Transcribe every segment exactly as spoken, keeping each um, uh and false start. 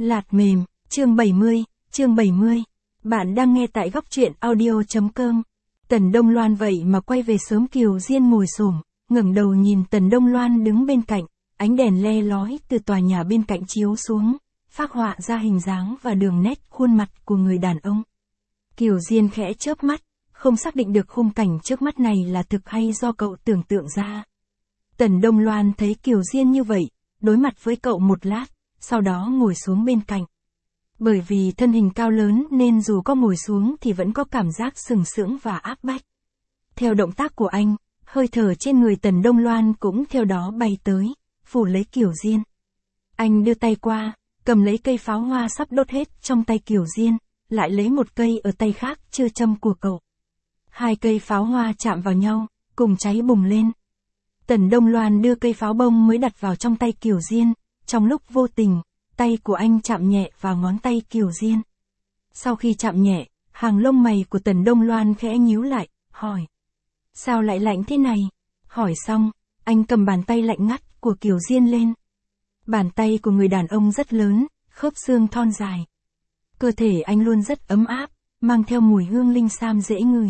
Lạt mềm, chương bảy mươi, chương bảy mươi. Bạn đang nghe tại góc truyện audio.com. Tần Đông Loan vậy mà quay về sớm. Kiều Diên ngồi xổm, ngẩng đầu nhìn Tần Đông Loan đứng bên cạnh, ánh đèn le lói từ tòa nhà bên cạnh chiếu xuống, phác họa ra hình dáng và đường nét khuôn mặt của người đàn ông. Kiều Diên khẽ chớp mắt, không xác định được khung cảnh trước mắt này là thực hay do cậu tưởng tượng ra. Tần Đông Loan thấy Kiều Diên như vậy, đối mặt với cậu một lát, sau đó ngồi xuống bên cạnh. Bởi vì thân hình cao lớn nên dù có ngồi xuống thì vẫn có cảm giác sừng sững và áp bách. Theo động tác của anh, hơi thở trên người Tần Đông Loan cũng theo đó bay tới, phủ lấy Kiều Diên. Anh đưa tay qua, cầm lấy cây pháo hoa sắp đốt hết trong tay Kiều Diên, lại lấy một cây ở tay khác chưa châm của cậu. Hai cây pháo hoa chạm vào nhau, cùng cháy bùng lên. Tần Đông Loan đưa cây pháo bông mới đặt vào trong tay Kiều Diên, trong lúc vô tình, tay của anh chạm nhẹ vào ngón tay Kiều Diên. Sau khi chạm nhẹ, hàng lông mày của Tần Đông Loan khẽ nhíu lại, hỏi. Sao lại lạnh thế này? Hỏi xong, anh cầm bàn tay lạnh ngắt của Kiều Diên lên. Bàn tay của người đàn ông rất lớn, khớp xương thon dài. Cơ thể anh luôn rất ấm áp, mang theo mùi hương linh sam dễ ngửi.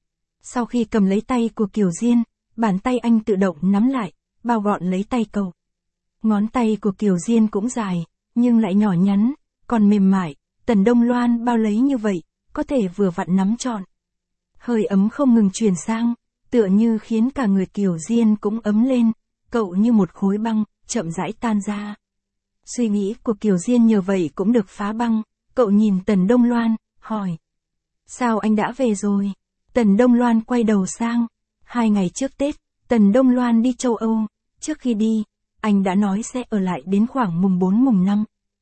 Sau khi cầm lấy tay của Kiều Diên, bàn tay anh tự động nắm lại, bao gọn lấy tay cậu. Ngón tay của Kiều Diên cũng dài, nhưng lại nhỏ nhắn, còn mềm mại, Tần Đông Loan bao lấy như vậy, có thể vừa vặn nắm trọn. Hơi ấm không ngừng truyền sang, tựa như khiến cả người Kiều Diên cũng ấm lên, cậu như một khối băng, chậm rãi tan ra. Suy nghĩ của Kiều Diên nhờ vậy cũng được phá băng, cậu nhìn Tần Đông Loan, hỏi. Sao anh đã về rồi? Tần Đông Loan quay đầu sang. Hai ngày trước Tết, Tần Đông Loan đi châu Âu, trước khi đi, anh đã nói sẽ ở lại đến khoảng mùng bốn mùng năm.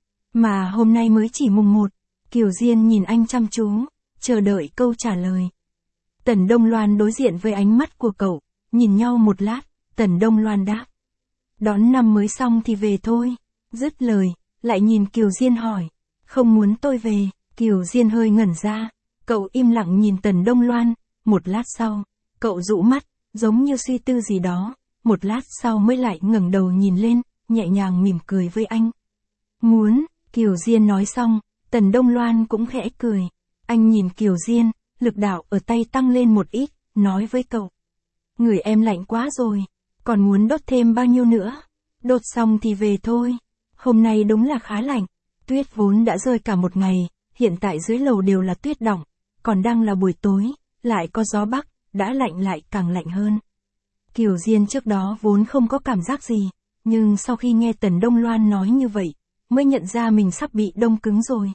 Mà hôm nay mới chỉ mùng một, Kiều Diên nhìn anh chăm chú, chờ đợi câu trả lời. Tần Đông Loan đối diện với ánh mắt của cậu, nhìn nhau một lát, Tần Đông Loan đáp. Đón năm mới xong thì về thôi, dứt lời, lại nhìn Kiều Diên hỏi. Không muốn tôi về, Kiều Diên hơi ngẩn ra, cậu im lặng nhìn Tần Đông Loan, một lát sau, cậu rũ mắt, giống như suy tư gì đó, một lát sau mới lại ngẩng đầu nhìn lên, nhẹ nhàng mỉm cười với anh. Muốn, Kiều Diên nói xong, Tần Đông Loan cũng khẽ cười. Anh nhìn Kiều Diên, lực đạo ở tay tăng lên một ít, nói với cậu. Người em lạnh quá rồi, còn muốn đốt thêm bao nhiêu nữa? Đốt xong thì về thôi. Hôm nay đúng là khá lạnh, tuyết vốn đã rơi cả một ngày, hiện tại dưới lầu đều là tuyết đọng, còn đang là buổi tối, lại có gió bắc, đã lạnh lại càng lạnh hơn. Kiều Diên trước đó vốn không có cảm giác gì, nhưng sau khi nghe Tần Đông Loan nói như vậy, mới nhận ra mình sắp bị đông cứng rồi.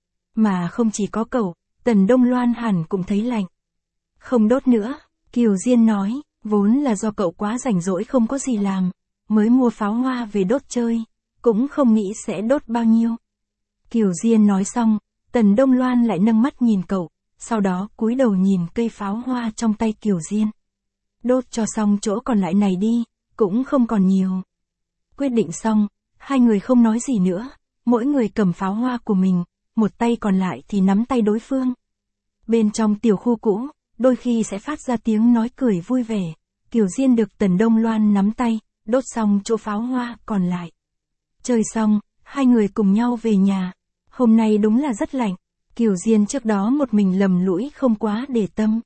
Mà không chỉ có cậu, Tần Đông Loan hẳn cũng thấy lạnh. Không đốt nữa, Kiều Diên nói, vốn là do cậu quá rảnh rỗi không có gì làm, mới mua pháo hoa về đốt chơi, cũng không nghĩ sẽ đốt bao nhiêu. Kiều Diên nói xong, Tần Đông Loan lại nâng mắt nhìn cậu, sau đó cúi đầu nhìn cây pháo hoa trong tay Kiều Diên. Đốt cho xong chỗ còn lại này đi, cũng không còn nhiều. Quyết định xong, hai người không nói gì nữa, mỗi người cầm pháo hoa của mình, một tay còn lại thì nắm tay đối phương. Bên trong tiểu khu cũ, đôi khi sẽ phát ra tiếng nói cười vui vẻ. Kiều Diên được Tần Đông Loan nắm tay, đốt xong chỗ pháo hoa còn lại. Chơi xong, hai người cùng nhau về nhà. Hôm nay đúng là rất lạnh. Kiều Diên trước đó một mình lầm lũi không quá để tâm.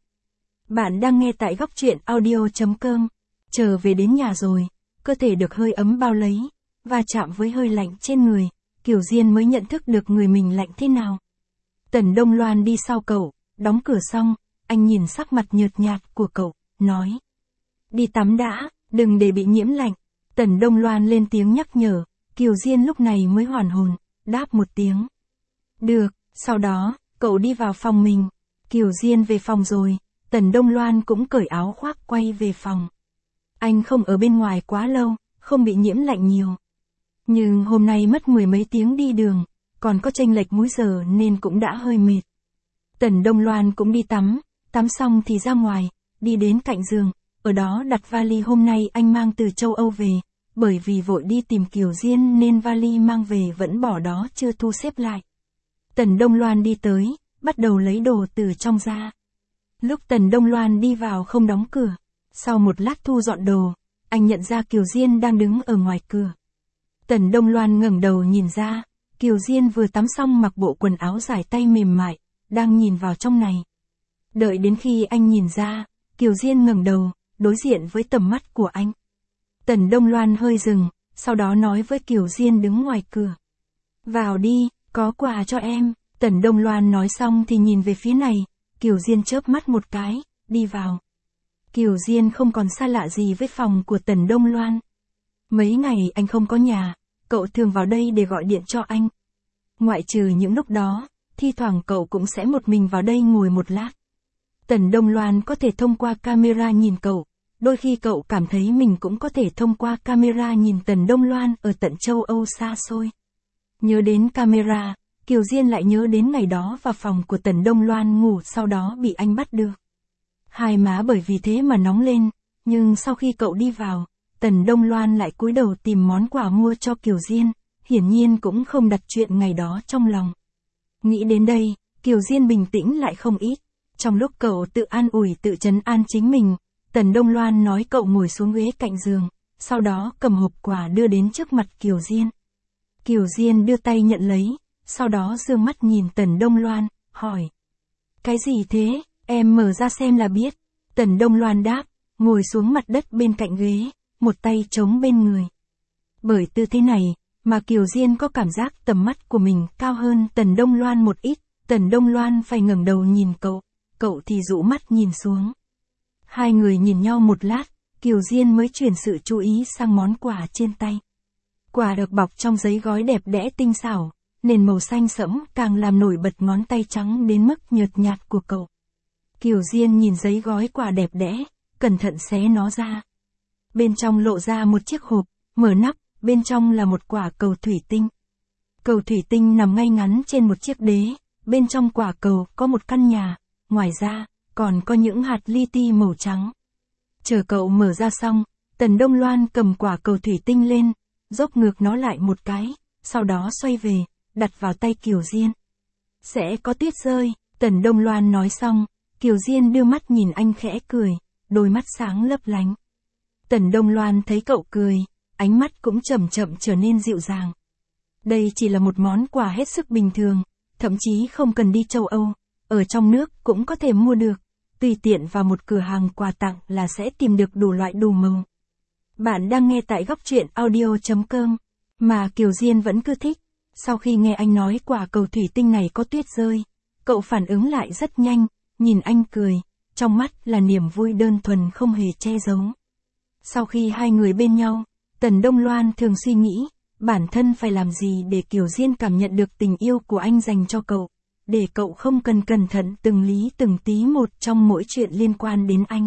Bạn đang nghe tại góc truyện audio.com. Chờ về đến nhà rồi, cơ thể được hơi ấm bao lấy, và chạm với hơi lạnh trên người, Kiều Diên mới nhận thức được người mình lạnh thế nào. Tần Đông Loan đi sau cậu, đóng cửa xong, anh nhìn sắc mặt nhợt nhạt của cậu, nói. Đi tắm đã, đừng để bị nhiễm lạnh. Tần Đông Loan lên tiếng nhắc nhở, Kiều Diên lúc này mới hoàn hồn, đáp một tiếng. Được, sau đó, cậu đi vào phòng mình. Kiều Diên về phòng rồi, Tần Đông Loan cũng cởi áo khoác quay về phòng. Anh không ở bên ngoài quá lâu, không bị nhiễm lạnh nhiều. Nhưng hôm nay mất mười mấy tiếng đi đường, còn có chênh lệch múi giờ nên cũng đã hơi mệt. Tần Đông Loan cũng đi tắm, tắm xong thì ra ngoài, đi đến cạnh giường, ở đó đặt vali hôm nay anh mang từ châu Âu về, bởi vì vội đi tìm Kiều Diên nên vali mang về vẫn bỏ đó chưa thu xếp lại. Tần Đông Loan đi tới, bắt đầu lấy đồ từ trong ra. Lúc Tần Đông Loan đi vào không đóng cửa, sau một lát thu dọn đồ, anh nhận ra Kiều Diên đang đứng ở ngoài cửa. Tần Đông Loan ngẩng đầu nhìn ra, Kiều Diên vừa tắm xong mặc bộ quần áo dài tay mềm mại, đang nhìn vào trong này. Đợi đến khi anh nhìn ra, Kiều Diên ngẩng đầu, đối diện với tầm mắt của anh. Tần Đông Loan hơi dừng, sau đó nói với Kiều Diên đứng ngoài cửa. Vào đi, có quà cho em. Tần Đông Loan nói xong thì nhìn về phía này, Kiều Diên chớp mắt một cái, đi vào. Kiều Diên không còn xa lạ gì với phòng của Tần Đông Loan. Mấy ngày anh không có nhà, cậu thường vào đây để gọi điện cho anh. Ngoại trừ những lúc đó, thi thoảng cậu cũng sẽ một mình vào đây ngồi một lát. Tần Đông Loan có thể thông qua camera nhìn cậu, đôi khi cậu cảm thấy mình cũng có thể thông qua camera nhìn Tần Đông Loan ở tận châu Âu xa xôi. Nhớ đến camera, Kiều Diên lại nhớ đến ngày đó vào phòng của Tần Đông Loan ngủ sau đó bị anh bắt được. Hai má bởi vì thế mà nóng lên, nhưng sau khi cậu đi vào, Tần Đông Loan lại cúi đầu tìm món quà mua cho Kiều Diên, hiển nhiên cũng không đặt chuyện ngày đó trong lòng. Nghĩ đến đây, Kiều Diên bình tĩnh lại không ít. Trong lúc cậu tự an ủi tự trấn an chính mình, Tần Đông Loan nói cậu ngồi xuống ghế cạnh giường, sau đó cầm hộp quà đưa đến trước mặt Kiều Diên. Kiều Diên đưa tay nhận lấy, sau đó dương mắt nhìn Tần Đông Loan, hỏi. Cái gì thế, em mở ra xem là biết. Tần Đông Loan đáp, ngồi xuống mặt đất bên cạnh ghế, một tay chống bên người. Bởi tư thế này, mà Kiều Diên có cảm giác tầm mắt của mình cao hơn Tần Đông Loan một ít, Tần Đông Loan phải ngẩng đầu nhìn cậu, cậu thì dụ mắt nhìn xuống. Hai người nhìn nhau một lát, Kiều Diên mới chuyển sự chú ý sang món quà trên tay. Quà được bọc trong giấy gói đẹp đẽ tinh xảo, nền màu xanh sẫm càng làm nổi bật ngón tay trắng đến mức nhợt nhạt của cậu. Kiều Diên nhìn giấy gói quà đẹp đẽ, cẩn thận xé nó ra. Bên trong lộ ra một chiếc hộp, mở nắp, bên trong là một quả cầu thủy tinh. Cầu thủy tinh nằm ngay ngắn trên một chiếc đế, bên trong quả cầu có một căn nhà, ngoài ra, còn có những hạt li ti màu trắng. Chờ cậu mở ra xong, Tần Đông Loan cầm quả cầu thủy tinh lên, dốc ngược nó lại một cái, sau đó xoay về, đặt vào tay Kiều Diên. Sẽ có tuyết rơi, Tần Đông Loan nói xong, Kiều Diên đưa mắt nhìn anh khẽ cười, đôi mắt sáng lấp lánh. Tần Đông Loan thấy cậu cười, ánh mắt cũng chậm chậm trở nên dịu dàng. Đây chỉ là một món quà hết sức bình thường, thậm chí không cần đi châu Âu, ở trong nước cũng có thể mua được, tùy tiện vào một cửa hàng quà tặng là sẽ tìm được đủ loại đủ màu. Bạn đang nghe tại góc truyện audio chấm com, mà Kiều Diên vẫn cứ thích. Sau khi nghe anh nói quả cầu thủy tinh này có tuyết rơi, cậu phản ứng lại rất nhanh, nhìn anh cười, trong mắt là niềm vui đơn thuần không hề che giấu. Sau khi hai người bên nhau, Tần Đông Loan thường suy nghĩ, bản thân phải làm gì để Kiều Diên cảm nhận được tình yêu của anh dành cho cậu, để cậu không cần cẩn thận từng lý từng tí một trong mỗi chuyện liên quan đến anh.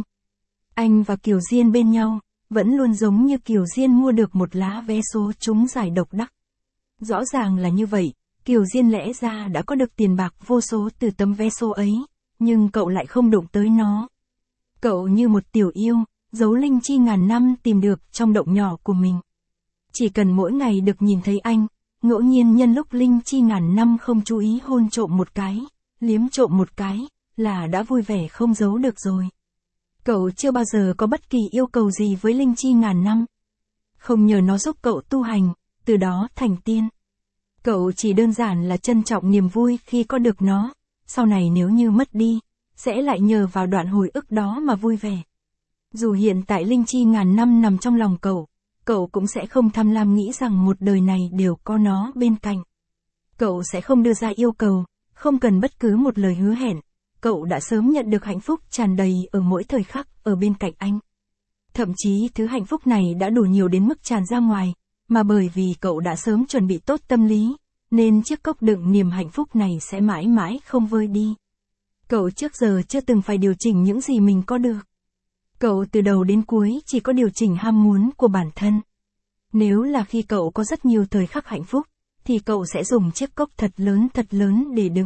Anh và Kiều Diên bên nhau, vẫn luôn giống như Kiều Diên mua được một lá vé số trúng giải độc đắc. Rõ ràng là như vậy, Kiều Diên lẽ ra đã có được tiền bạc vô số từ tấm vé số ấy, nhưng cậu lại không đụng tới nó. Cậu như một tiểu yêu, giấu linh chi ngàn năm tìm được trong động nhỏ của mình. Chỉ cần mỗi ngày được nhìn thấy anh, ngẫu nhiên nhân lúc linh chi ngàn năm không chú ý hôn trộm một cái, liếm trộm một cái, là đã vui vẻ không giấu được rồi. Cậu chưa bao giờ có bất kỳ yêu cầu gì với linh chi ngàn năm. Không nhờ nó giúp cậu tu hành, từ đó thành tiên. Cậu chỉ đơn giản là trân trọng niềm vui khi có được nó, sau này nếu như mất đi, sẽ lại nhờ vào đoạn hồi ức đó mà vui vẻ. Dù hiện tại linh chi ngàn năm nằm trong lòng cậu, cậu cũng sẽ không tham lam nghĩ rằng một đời này đều có nó bên cạnh. Cậu sẽ không đưa ra yêu cầu, không cần bất cứ một lời hứa hẹn, cậu đã sớm nhận được hạnh phúc tràn đầy ở mỗi thời khắc ở bên cạnh anh. Thậm chí thứ hạnh phúc này đã đủ nhiều đến mức tràn ra ngoài, mà bởi vì cậu đã sớm chuẩn bị tốt tâm lý, nên chiếc cốc đựng niềm hạnh phúc này sẽ mãi mãi không vơi đi. Cậu trước giờ chưa từng phải điều chỉnh những gì mình có được. Cậu từ đầu đến cuối chỉ có điều chỉnh ham muốn của bản thân. Nếu là khi cậu có rất nhiều thời khắc hạnh phúc, thì cậu sẽ dùng chiếc cốc thật lớn thật lớn để đựng.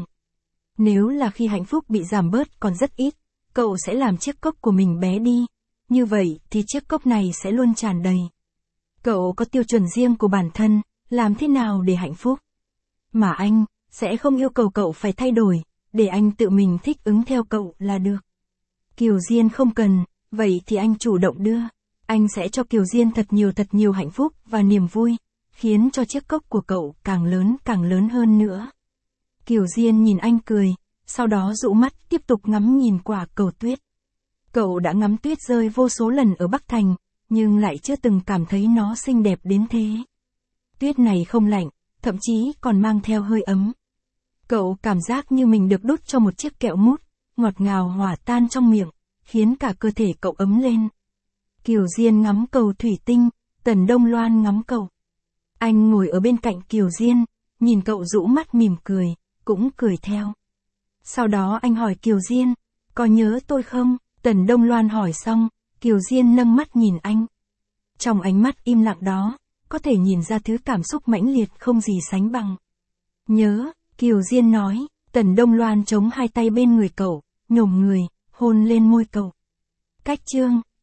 Nếu là khi hạnh phúc bị giảm bớt còn rất ít, cậu sẽ làm chiếc cốc của mình bé đi. Như vậy thì chiếc cốc này sẽ luôn tràn đầy. Cậu có tiêu chuẩn riêng của bản thân, làm thế nào để hạnh phúc. Mà anh, sẽ không yêu cầu cậu phải thay đổi, để anh tự mình thích ứng theo cậu là được. Kiều Diên không cần, vậy thì anh chủ động đưa. Anh sẽ cho Kiều Diên thật nhiều thật nhiều hạnh phúc và niềm vui. khiến cho chiếc cốc của cậu càng lớn càng lớn hơn nữa. Kiều Diên nhìn anh cười, sau đó dụ mắt tiếp tục ngắm nhìn quả cầu tuyết. Cậu đã ngắm tuyết rơi vô số lần ở Bắc Thành, nhưng lại chưa từng cảm thấy nó xinh đẹp đến thế. Tuyết này không lạnh, thậm chí còn mang theo hơi ấm. Cậu cảm giác như mình được đút cho một chiếc kẹo mút, ngọt ngào hòa tan trong miệng, khiến cả cơ thể cậu ấm lên. Kiều Diên ngắm cầu thủy tinh, Tần Đông Loan ngắm cậu. Anh ngồi ở bên cạnh Kiều Diên, nhìn cậu rũ mắt mỉm cười, cũng cười theo. Sau đó anh hỏi Kiều Diên, có nhớ tôi không? Tần Đông Loan hỏi xong, Kiều Diên nâng mắt nhìn anh. Trong ánh mắt im lặng đó, có thể nhìn ra thứ cảm xúc mãnh liệt không gì sánh bằng. Nhớ, Kiều Diên nói, Tần Đông Loan chống hai tay bên người cậu, nhổm người, hôn lên môi cậu. Cách chương